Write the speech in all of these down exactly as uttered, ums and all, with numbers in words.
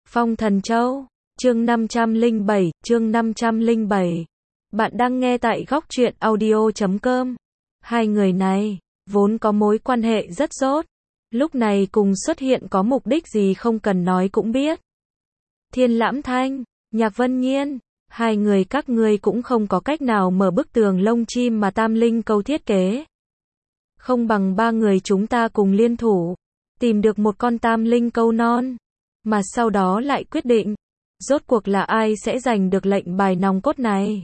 Phong Thần Châu, chương năm trăm lẻ bảy, chương năm trăm lẻ bảy. Bạn đang nghe tại góc truyện audio chấm com. Hai người này, vốn có mối quan hệ rất tốt, lúc này cùng xuất hiện có mục đích gì không cần nói cũng biết. Thiên Lãm Thanh, Nhạc Vân Nhiên, hai người các ngươi cũng không có cách nào mở bức tường lông chim mà Tam Linh Câu thiết kế. Không bằng ba người chúng ta cùng liên thủ, tìm được một con Tam Linh Câu non, mà sau đó lại quyết định, rốt cuộc là ai sẽ giành được lệnh bài nòng cốt này.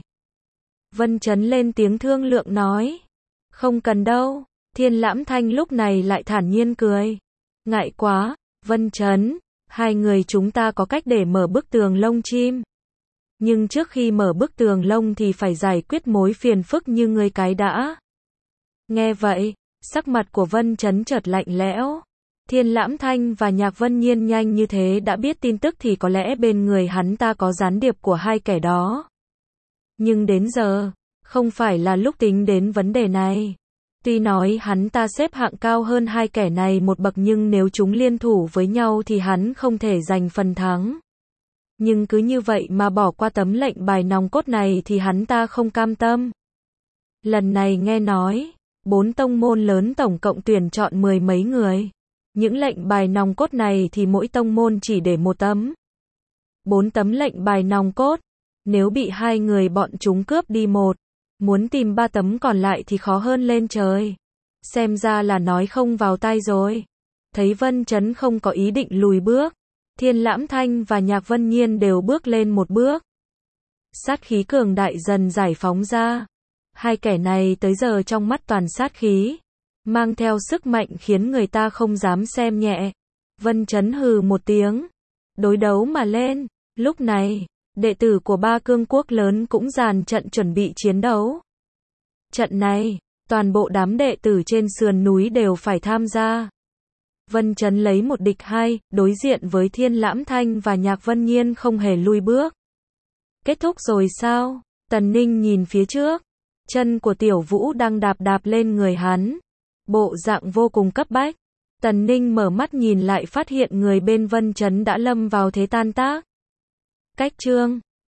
Vân Chấn lên tiếng thương lượng nói, không cần đâu. Thiên Lãm Thanh lúc này lại thản nhiên cười, ngại quá, Vân Chấn, hai người chúng ta có cách để mở bức tường lông chim. Nhưng trước khi mở bức tường lông thì phải giải quyết mối phiền phức như ngươi cái đã. Nghe vậy, sắc mặt của Vân Chấn chợt lạnh lẽo. Thiên Lãm Thanh và Nhạc Vân Nhiên nhanh như thế đã biết tin tức thì có lẽ bên người hắn ta có gián điệp của hai kẻ đó. Nhưng đến giờ, không phải là lúc tính đến vấn đề này. Tuy nói hắn ta xếp hạng cao hơn hai kẻ này một bậc nhưng nếu chúng liên thủ với nhau thì hắn không thể giành phần thắng. Nhưng cứ như vậy mà bỏ qua tấm lệnh bài nòng cốt này thì hắn ta không cam tâm. Lần này nghe nói, bốn tông môn lớn tổng cộng tuyển chọn mười mấy người. Những lệnh bài nòng cốt này thì mỗi tông môn chỉ để một tấm. Bốn tấm lệnh bài nòng cốt, nếu bị hai người bọn chúng cướp đi một, muốn tìm ba tấm còn lại thì khó hơn lên trời. Xem ra là nói không vào tai rồi. Thấy Vân Chấn không có ý định lùi bước, Thiên Lãm Thanh và Nhạc Vân Nhiên đều bước lên một bước. Sát khí cường đại dần giải phóng ra. Hai kẻ này tới giờ trong mắt toàn sát khí, mang theo sức mạnh khiến người ta không dám xem nhẹ. Vân Chấn hừ một tiếng, đối đấu mà lên. Lúc này, đệ tử của ba cương quốc lớn cũng dàn trận chuẩn bị chiến đấu. Trận này, toàn bộ đám đệ tử trên sườn núi đều phải tham gia. Vân Chấn lấy một địch hai, đối diện với Thiên Lãm Thanh và Nhạc Vân Nhiên không hề lui bước. Kết thúc rồi sao? Tần Ninh nhìn phía trước, chân của Tiểu Vũ đang đạp đạp lên người hắn, bộ dạng vô cùng cấp bách. Tần Ninh mở mắt nhìn lại phát hiện người bên Vân Chấn đã lâm vào thế tan tác. Cách chương